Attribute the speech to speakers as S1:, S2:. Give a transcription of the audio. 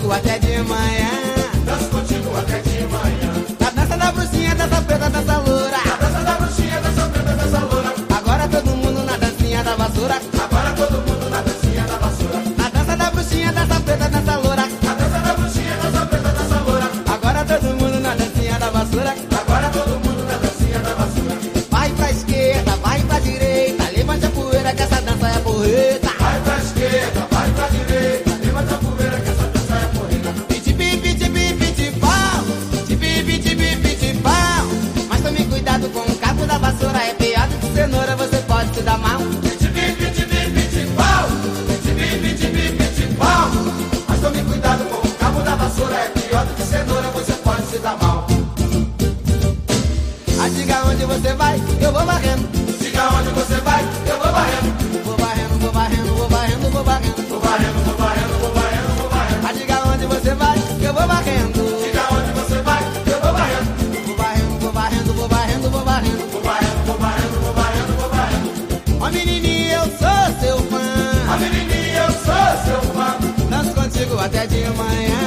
S1: contigo até de manhã.
S2: Danço contigo até de manhã.
S1: Na dança da bruxinha, dança preta, dança loura.
S2: Na dança da bruxinha, dança preta, dança loura.
S1: Agora todo mundo na dancinha da vassoura.
S2: Agora todo mundo na dancinha da vassoura.
S1: Na dança da bruxinha, dança preta, dança loura.
S2: Na dança da bruxinha, dança preta, dança loura.
S1: Agora todo mundo na dancinha da vassoura.
S2: Agora todo mundo na dancinha da vassoura.
S1: Vai pra esquerda, vai pra direita. Levante a poeira que essa dança é porreta.
S2: Vai pra esquerda, vai pra direita. Levanta a poeira que essa dança é porreta.
S1: Piti-pi-pi-ti-pi-pi-ti-pau. Ti-pi-pi-ti-pi-pi-ti-pau. Mas tome cuidado com o cabo da vassoura. É piada de cenoura, você pode se dar mal.
S2: Piti-pi-pi-ti-pi-pi-ti-pau. Piti-pi-pi-ti-pi-pi-ti-pau. Mas tome cuidado com o cabo da vassoura. É pior do que cenoura, você pode se dar mal.
S1: Ah, diga onde você vai, eu vou varrendo.
S2: Diga onde você vai, eu vou varrendo.
S1: Vou varrendo, vou varrendo, vou varrendo, vou varrendo.
S2: Vou varrendo, vou varrendo, vou varrendo, vou varrendo.
S1: Ah, diga onde você vai, eu vou varrendo.
S2: Diga onde você vai, eu vou varrendo.
S1: Vou varrendo, vou varrendo, vou varrendo, vou varrendo.
S2: Vou varrendo, vou varrendo, vou varrendo, vou varrendo.
S1: Ó menininha, eu sou seu fã.
S2: A menininha, eu sou seu fã.
S1: Danço contigo até de manhã.